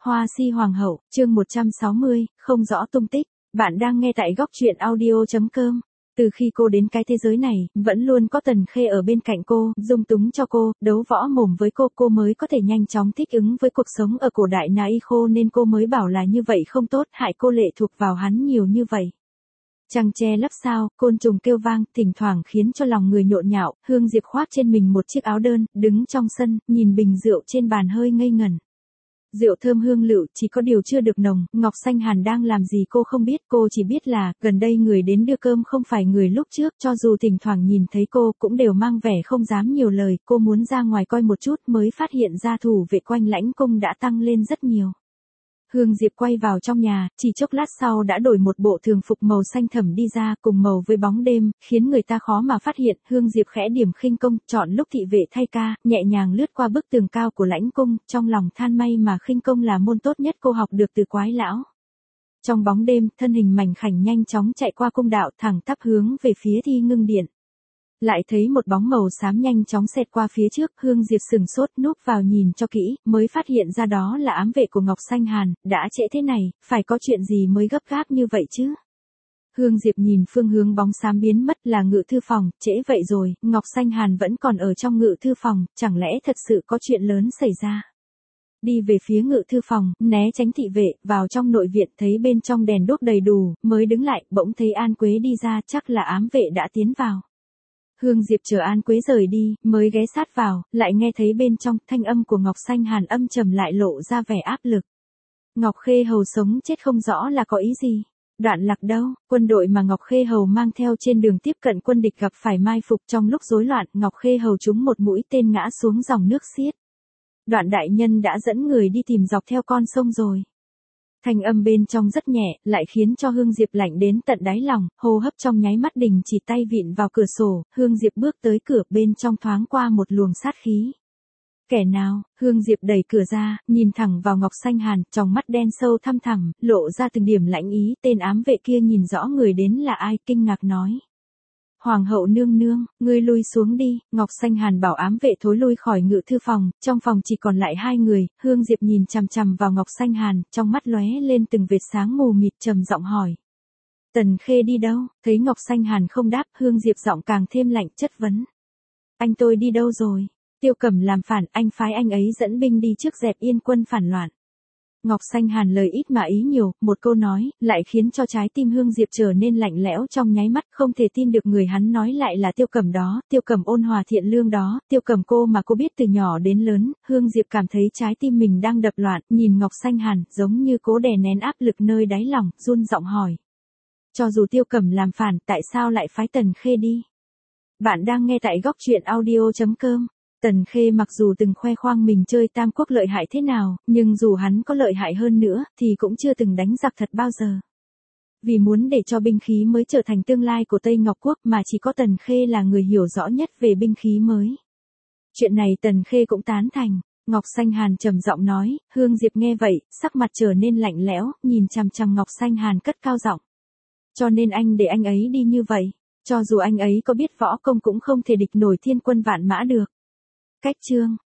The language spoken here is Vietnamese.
Hoa Si Hoàng hậu, chương 160, không rõ tung tích. Bạn đang nghe tại góc truyện audio.com. Từ khi cô đến cái thế giới này, vẫn luôn có Tần Khê ở bên cạnh cô, dung túng cho cô, đấu võ mồm với cô mới có thể nhanh chóng thích ứng với cuộc sống ở cổ đại Na Y Khô, nên cô mới bảo là như vậy không tốt, hại cô lệ thuộc vào hắn nhiều như vậy. Trăng che lấp sao, côn trùng kêu vang, thỉnh thoảng khiến cho lòng người nhộn nhạo. Hương Diệp khoác trên mình một chiếc áo đơn, đứng trong sân, nhìn bình rượu trên bàn hơi ngây ngẩn. Rượu thơm hương lựu, chỉ có điều chưa được nồng. Ngọc Xanh Hàn đang làm gì cô không biết, cô chỉ biết là gần đây người đến đưa cơm không phải người lúc trước, cho dù thỉnh thoảng nhìn thấy cô cũng đều mang vẻ không dám nhiều lời. Cô muốn ra ngoài coi một chút mới phát hiện ra thủ vệ quanh lãnh cung đã tăng lên rất nhiều. Hương Diệp quay vào trong nhà, chỉ chốc lát sau đã đổi một bộ thường phục màu xanh thẫm đi ra, cùng màu với bóng đêm, khiến người ta khó mà phát hiện. Hương Diệp khẽ điểm khinh công, chọn lúc thị vệ thay ca, nhẹ nhàng lướt qua bức tường cao của lãnh cung, trong lòng than may mà khinh công là môn tốt nhất cô học được từ Quái lão. Trong bóng đêm, thân hình mảnh khảnh nhanh chóng chạy qua cung đạo, thẳng tắp hướng về phía Thi Ngưng Điện. Lại thấy một bóng màu xám nhanh chóng xẹt qua phía trước, Hương Diệp sừng sốt núp vào nhìn cho kỹ, mới phát hiện ra đó là ám vệ của Ngọc Xanh Hàn. Đã trễ thế này, phải có chuyện gì mới gấp gáp như vậy chứ? Hương Diệp nhìn phương hướng bóng xám biến mất, là ngự thư phòng. Trễ vậy rồi, Ngọc Xanh Hàn vẫn còn ở trong ngự thư phòng, chẳng lẽ thật sự có chuyện lớn xảy ra? Đi về phía ngự thư phòng, né tránh thị vệ, vào trong nội viện, thấy bên trong đèn đuốc đầy đủ, mới đứng lại, bỗng thấy An Quế đi ra, chắc là ám vệ đã tiến vào. Hương Diệp chờ An Quế rời đi, mới ghé sát vào, lại nghe thấy bên trong, thanh âm của Ngọc Xanh Hàn âm trầm lại lộ ra vẻ áp lực. Ngọc Khê Hầu sống chết không rõ là có ý gì? Đoạn Lạc đâu? Quân đội mà Ngọc Khê Hầu mang theo trên đường tiếp cận quân địch gặp phải mai phục, trong lúc rối loạn, Ngọc Khê Hầu trúng một mũi tên ngã xuống dòng nước xiết. Đoạn đại nhân đã dẫn người đi tìm dọc theo con sông rồi. Thanh âm bên trong rất nhẹ, lại khiến cho Hương Diệp lạnh đến tận đáy lòng, hô hấp trong nháy mắt đình chỉ, tay vịn vào cửa sổ. Hương Diệp bước tới cửa, bên trong thoáng qua một luồng sát khí. Kẻ nào? Hương Diệp đẩy cửa ra, nhìn thẳng vào Ngọc Xanh Hàn, trong mắt đen sâu thăm thẳm, lộ ra từng điểm lãnh ý. Tên ám vệ kia nhìn rõ người đến là ai, kinh ngạc nói. Hoàng hậu nương nương, ngươi lui xuống đi. Ngọc Xanh Hàn bảo ám vệ thối lui khỏi ngự thư phòng, trong phòng chỉ còn lại hai người. Hương Diệp nhìn chằm chằm vào Ngọc Xanh Hàn, trong mắt lóe lên từng vệt sáng mù mịt, trầm giọng hỏi. Tần Khê đi đâu? Thấy Ngọc Xanh Hàn không đáp, Hương Diệp giọng càng thêm lạnh, chất vấn. Anh tôi đi đâu rồi? Tiêu Cẩm làm phản, anh phái anh ấy dẫn binh đi trước dẹp yên quân phản loạn. Ngọc Xanh Hàn lời ít mà ý nhiều, một câu nói, lại khiến cho trái tim Hương Diệp trở nên lạnh lẽo trong nháy mắt, không thể tin được người hắn nói lại là Tiêu Cẩm đó, Tiêu Cẩm ôn hòa thiện lương đó, Tiêu Cẩm cô mà cô biết từ nhỏ đến lớn. Hương Diệp cảm thấy trái tim mình đang đập loạn, nhìn Ngọc Xanh Hàn, giống như cố đè nén áp lực nơi đáy lòng, run giọng hỏi. Cho dù Tiêu Cẩm làm phản, tại sao lại phái Tần Khê đi? Bạn đang nghe tại góc truyện audio.com. Tần Khê mặc dù từng khoe khoang mình chơi tam quốc lợi hại thế nào, nhưng dù hắn có lợi hại hơn nữa, thì cũng chưa từng đánh giặc thật bao giờ. Vì muốn để cho binh khí mới trở thành tương lai của Tây Ngọc Quốc mà chỉ có Tần Khê là người hiểu rõ nhất về binh khí mới. Chuyện này Tần Khê cũng tán thành. Ngọc Xanh Hàn trầm giọng nói. Hương Diệp nghe vậy, sắc mặt trở nên lạnh lẽo, nhìn chằm chằm Ngọc Xanh Hàn cất cao giọng. Cho nên anh để anh ấy đi như vậy, cho dù anh ấy có biết võ công cũng không thể địch nổi thiên quân vạn mã được. Cách chương,